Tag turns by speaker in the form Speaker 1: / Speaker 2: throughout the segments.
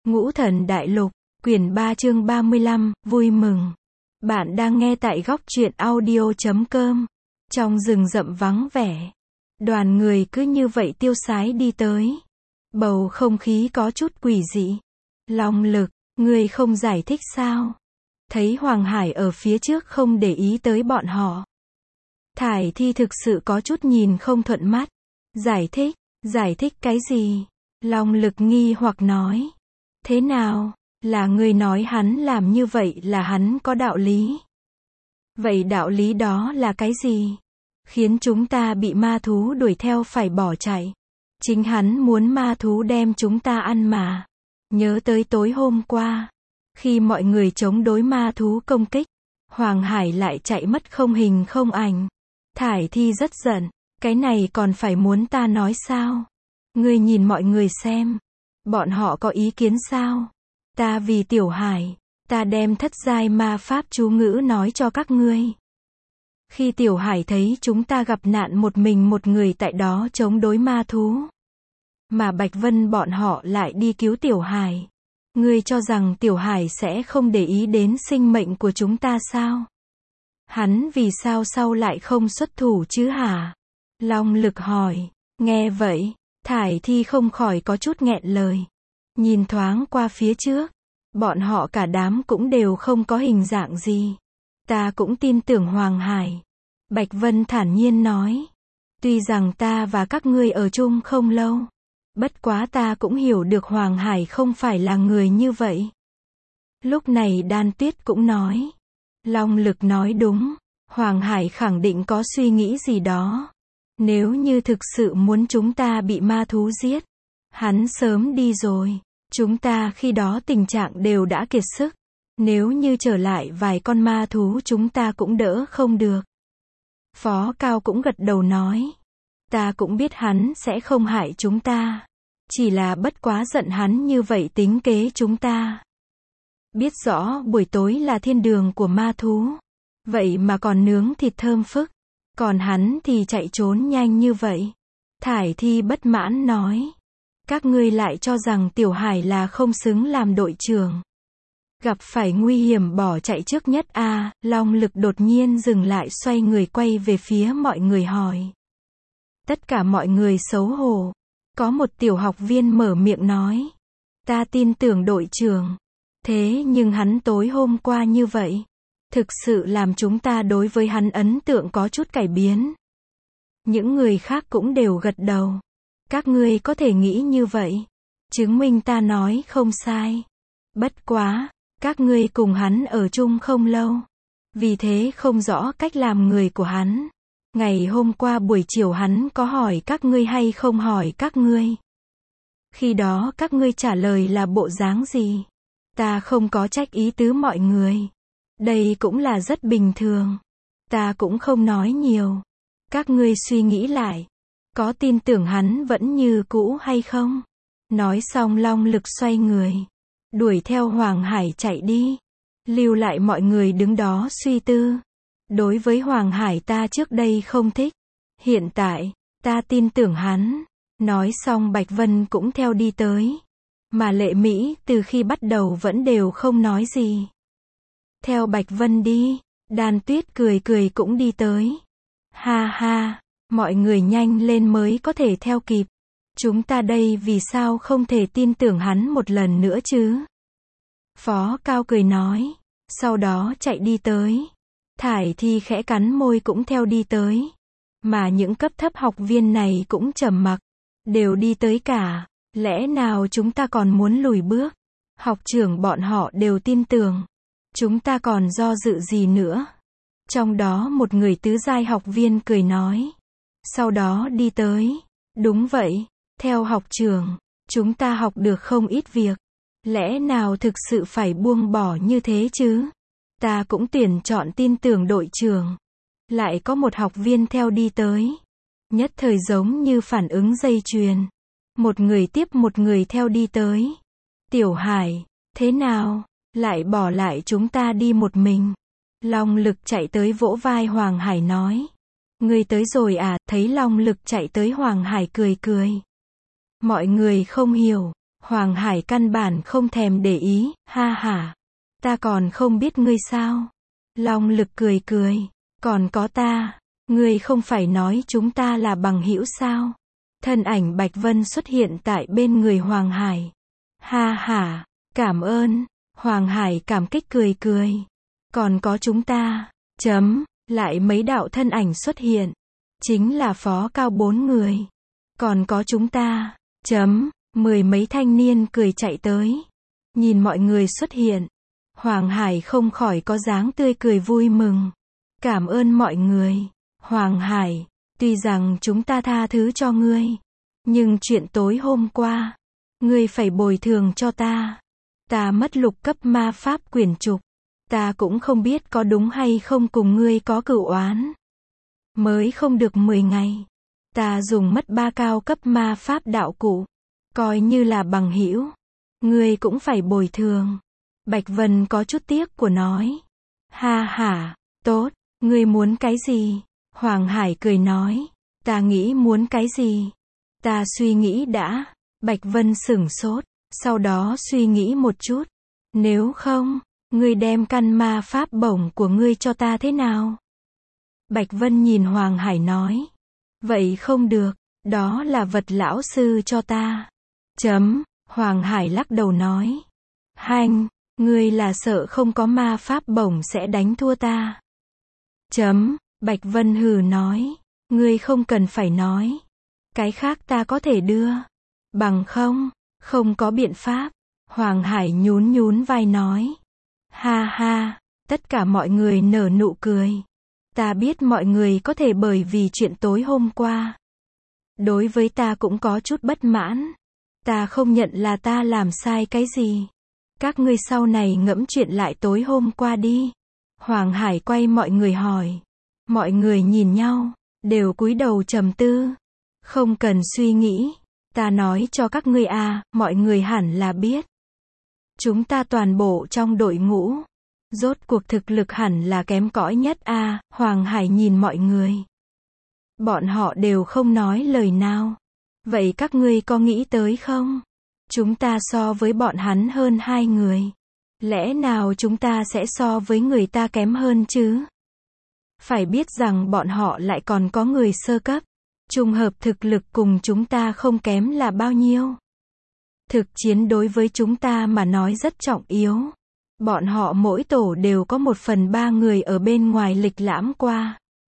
Speaker 1: Ngũ Thần Đại Lục, quyển 3 chương 35, vui mừng. Bạn đang nghe tại góc truyện audio.com. Trong rừng rậm vắng vẻ, đoàn người cứ như vậy tiêu sái đi tới. Bầu không khí có chút quỷ dị. Long Lực, ngươi không giải thích sao? Thấy Hoàng Hải ở phía trước không để ý tới bọn họ. Thải Thi thực sự có chút nhìn không thuận mắt. Giải thích cái gì? Long Lực nghi hoặc nói. Thế nào? Là ngươi nói hắn làm như vậy là hắn có đạo lý. Vậy đạo lý đó là cái gì? Khiến chúng ta bị ma thú đuổi theo phải bỏ chạy. Chính hắn muốn ma thú đem chúng ta ăn mà. Nhớ tới tối hôm qua, khi mọi người chống đối ma thú công kích, Hoàng Hải lại chạy mất không hình không ảnh. Thải Thi rất giận, cái này còn phải muốn ta nói sao? Ngươi nhìn mọi người xem, bọn họ có ý kiến sao? Ta vì Tiểu Hải, ta đem thất giai ma pháp chú ngữ nói cho các ngươi. Khi Tiểu Hải thấy chúng ta gặp nạn một mình một người tại đó chống đối ma thú, mà Bạch Vân bọn họ lại đi cứu Tiểu Hải. Ngươi cho rằng Tiểu Hải sẽ không để ý đến sinh mệnh của chúng ta sao? Hắn vì sao sau lại không xuất thủ chứ hả? Long Lực hỏi. Nghe vậy, Thải Thi không khỏi có chút nghẹn lời. Nhìn thoáng qua phía trước, bọn họ cả đám cũng đều không có hình dạng gì. Ta cũng tin tưởng Hoàng Hải. Bạch Vân thản nhiên nói. Tuy rằng ta và các ngươi ở chung không lâu, bất quá ta cũng hiểu được Hoàng Hải không phải là người như vậy. Lúc này Đan Tuyết cũng nói. Long Lực nói đúng, Hoàng Hải khẳng định có suy nghĩ gì đó. Nếu như thực sự muốn chúng ta bị ma thú giết, hắn sớm đi rồi. Chúng ta khi đó tình trạng đều đã kiệt sức. Nếu như trở lại vài con ma thú chúng ta cũng đỡ không được. Phó Cao cũng gật đầu nói. Ta cũng biết hắn sẽ không hại chúng ta. Chỉ là bất quá giận hắn như vậy tính kế chúng ta. Biết rõ buổi tối là thiên đường của ma thú. Vậy mà còn nướng thịt thơm phức. Còn hắn thì chạy trốn nhanh như vậy. Thải Thi bất mãn nói. Các ngươi lại cho rằng Tiểu Hải là không xứng làm đội trưởng. Gặp phải nguy hiểm bỏ chạy trước nhất à? Long Lực đột nhiên dừng lại xoay người quay về phía mọi người hỏi. Tất cả mọi người xấu hổ. Có một tiểu học viên mở miệng nói. Ta tin tưởng đội trưởng. Thế nhưng hắn tối hôm qua như vậy, thực sự làm chúng ta đối với hắn ấn tượng có chút cải biến. Những người khác cũng đều gật đầu. Các ngươi có thể nghĩ như vậy, chứng minh ta nói không sai. Bất quá, các ngươi cùng hắn ở chung không lâu, vì thế không rõ cách làm người của hắn. Ngày hôm qua buổi chiều hắn có hỏi các ngươi hay không hỏi các ngươi? Khi đó các ngươi trả lời là bộ dáng gì? Ta không có trách ý tứ mọi người. Đây cũng là rất bình thường. Ta cũng không nói nhiều. Các ngươi suy nghĩ lại. Có tin tưởng hắn vẫn như cũ hay không? Nói xong Long Lực xoay người. Đuổi theo Hoàng Hải chạy đi. Lưu lại mọi người đứng đó suy tư. Đối với Hoàng Hải ta trước đây không thích. Hiện tại, ta tin tưởng hắn. Nói xong Bạch Vân cũng theo đi tới. Mà Lệ Mỹ từ khi bắt đầu vẫn đều không nói gì. Theo Bạch Vân đi, Đan Tuyết cười cười cũng đi tới. Ha ha, mọi người nhanh lên mới có thể theo kịp. Chúng ta đây vì sao không thể tin tưởng hắn một lần nữa chứ? Phó Cao cười nói. Sau đó chạy đi tới. Thải Thi khẽ cắn môi cũng theo đi tới. Mà những cấp thấp học viên này cũng trầm mặc. Đều đi tới cả. Lẽ nào chúng ta còn muốn lùi bước? Học trưởng bọn họ đều tin tưởng. Chúng ta còn do dự gì nữa? Trong đó một người tứ giai học viên cười nói. Sau đó đi tới. Đúng vậy, theo học trưởng, chúng ta học được không ít việc. Lẽ nào thực sự phải buông bỏ như thế chứ? Ta cũng tuyển chọn tin tưởng đội trưởng. Lại có một học viên theo đi tới. Nhất thời giống như phản ứng dây chuyền. Một người tiếp một người theo đi tới. Tiểu Hải, thế nào? Lại bỏ lại chúng ta đi một mình. Long Lực chạy tới vỗ vai Hoàng Hải nói. Ngươi tới rồi à? Thấy Long Lực chạy tới Hoàng Hải cười cười. Mọi người không hiểu. Hoàng Hải căn bản không thèm để ý, ha hả. Ta còn không biết ngươi sao? Long Lực cười cười. Còn có ta. Ngươi không phải nói chúng ta là bằng hữu sao? Thân ảnh Bạch Vân xuất hiện tại bên người Hoàng Hải. Ha hả, cảm ơn. Hoàng Hải cảm kích cười cười. Còn có chúng ta. Lại mấy đạo thân ảnh xuất hiện. Chính là Phó Cao 4 người. Còn có chúng ta. Mười mấy thanh niên cười chạy tới. Nhìn mọi người xuất hiện. Hoàng Hải không khỏi có dáng tươi cười vui mừng. Cảm ơn mọi người. Hoàng Hải, tuy rằng chúng ta tha thứ cho ngươi. Nhưng chuyện tối hôm qua. Ngươi phải bồi thường cho ta. Ta mất lục cấp ma pháp quyển trục. Ta cũng không biết có đúng hay không cùng ngươi có cửu oán. Mới không được 10 ngày. Ta dùng mất 3 cao cấp ma pháp đạo cụ. Coi như là bằng hữu. Ngươi cũng phải bồi thường. Bạch Vân có chút tiếc của nói. Ha hả, tốt, ngươi muốn cái gì? Hoàng Hải cười nói. Ta nghĩ muốn cái gì? Ta suy nghĩ đã. Bạch Vân sửng sốt. Sau đó suy nghĩ một chút. Nếu không, ngươi đem căn ma pháp bổng của ngươi cho ta thế nào? Bạch Vân nhìn Hoàng Hải nói. Vậy không được, đó là vật lão sư cho ta. Hoàng Hải lắc đầu nói. Hanh, ngươi là sợ không có ma pháp bổng sẽ đánh thua ta. Bạch Vân hừ nói. Ngươi không cần phải nói. Cái khác ta có thể đưa. Bằng không có biện pháp. Hoàng Hải nhún nhún vai nói. Ha ha, tất cả mọi người nở nụ cười. Ta biết mọi người có thể bởi vì chuyện tối hôm qua. Đối với ta cũng có chút bất mãn. Ta không nhận là ta làm sai cái gì. Các ngươi sau này ngẫm chuyện lại tối hôm qua đi. Hoàng Hải quay mọi người hỏi. Mọi người nhìn nhau, đều cúi đầu trầm tư. Không cần suy nghĩ. Ta nói cho các ngươi mọi người hẳn là biết. Chúng ta toàn bộ trong đội ngũ. Rốt cuộc thực lực hẳn là kém cỏi nhất Hoàng Hải nhìn mọi người. Bọn họ đều không nói lời nào. Vậy các ngươi có nghĩ tới không? Chúng ta so với bọn hắn hơn 2 người. Lẽ nào chúng ta sẽ so với người ta kém hơn chứ? Phải biết rằng bọn họ lại còn có người sơ cấp. Trùng hợp thực lực cùng chúng ta không kém là bao nhiêu? Thực chiến đối với chúng ta mà nói rất trọng yếu. Bọn họ mỗi tổ đều có 1/3 người ở bên ngoài lịch lãm qua.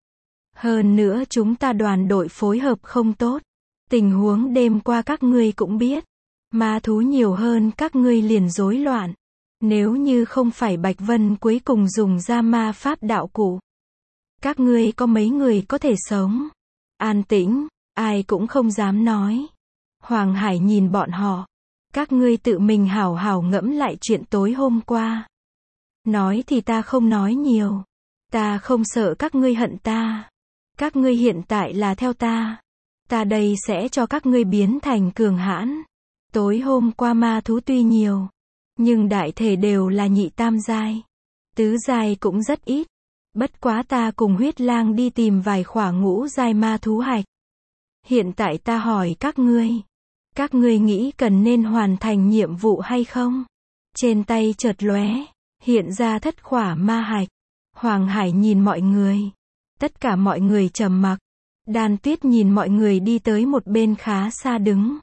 Speaker 1: Hơn nữa chúng ta đoàn đội phối hợp không tốt. Tình huống đêm qua các ngươi cũng biết. Ma thú nhiều hơn các ngươi liền rối loạn. Nếu như không phải Bạch Vân cuối cùng dùng ra ma pháp đạo cụ. Các ngươi có mấy người có thể sống? An tĩnh, ai cũng không dám nói. Hoàng Hải nhìn bọn họ. Các ngươi tự mình hảo hảo ngẫm lại chuyện tối hôm qua. Nói thì ta không nói nhiều. Ta không sợ các ngươi hận ta. Các ngươi hiện tại là theo ta. Ta đây sẽ cho các ngươi biến thành cường hãn. Tối hôm qua ma thú tuy nhiều. Nhưng đại thể đều là nhị tam giai. Tứ giai cũng rất ít. Bất quá ta cùng huyết lang đi tìm vài khỏa ngũ giai ma thú hạch. Hiện tại ta hỏi các ngươi. Các ngươi nghĩ cần nên hoàn thành nhiệm vụ hay không? Trên tay chợt lóe. Hiện ra thất khỏa ma hạch. Hoàng Hải nhìn mọi người. Tất cả mọi người trầm mặc. Đan Tuyết nhìn mọi người đi tới một bên khá xa đứng.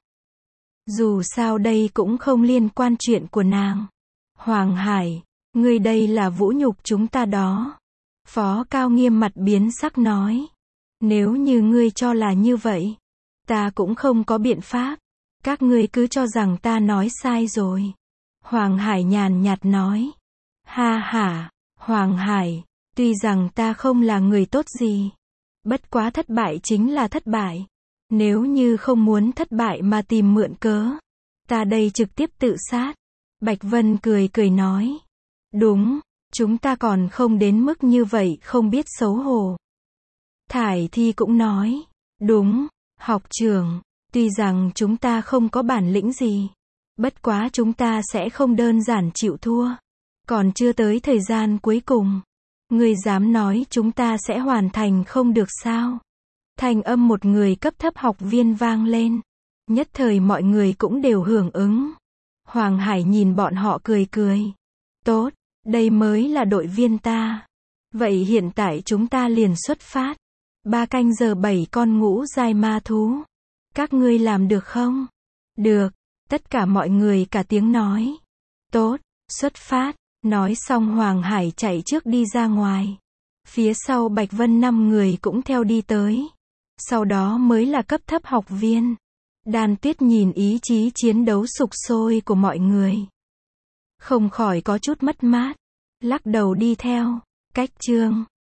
Speaker 1: Dù sao đây cũng không liên quan chuyện của nàng. Hoàng Hải, ngươi đây là vũ nhục chúng ta đó. Phó Cao nghiêm mặt biến sắc nói. Nếu như ngươi cho là như vậy, ta cũng không có biện pháp. Các ngươi cứ cho rằng ta nói sai rồi. Hoàng Hải nhàn nhạt nói. Ha hả, Hoàng Hải, tuy rằng ta không là người tốt gì. Bất quá thất bại chính là thất bại. Nếu như không muốn thất bại mà tìm mượn cớ, ta đây trực tiếp tự sát. Bạch Vân cười cười nói. Đúng, chúng ta còn không đến mức như vậy không biết xấu hổ. Thải Thi cũng nói. Đúng, học trưởng, tuy rằng chúng ta không có bản lĩnh gì. Bất quá chúng ta sẽ không đơn giản chịu thua. Còn chưa tới thời gian cuối cùng. Ngươi dám nói chúng ta sẽ hoàn thành không được sao? Thanh âm một người cấp thấp học viên vang lên. Nhất thời mọi người cũng đều hưởng ứng. Hoàng Hải nhìn bọn họ cười cười. Tốt, đây mới là đội viên ta. Vậy hiện tại chúng ta liền xuất phát. 3 canh giờ 7 con ngũ giai ma thú. Các ngươi làm được không? Được, tất cả mọi người cả tiếng nói. Tốt, xuất phát. Nói xong Hoàng Hải chạy trước đi ra ngoài. Phía sau Bạch Vân 5 người cũng theo đi tới. Sau đó mới là cấp thấp học viên. Đan Tuyết nhìn ý chí chiến đấu sục sôi của mọi người. Không khỏi có chút mất mát. Lắc đầu đi theo. Cách chương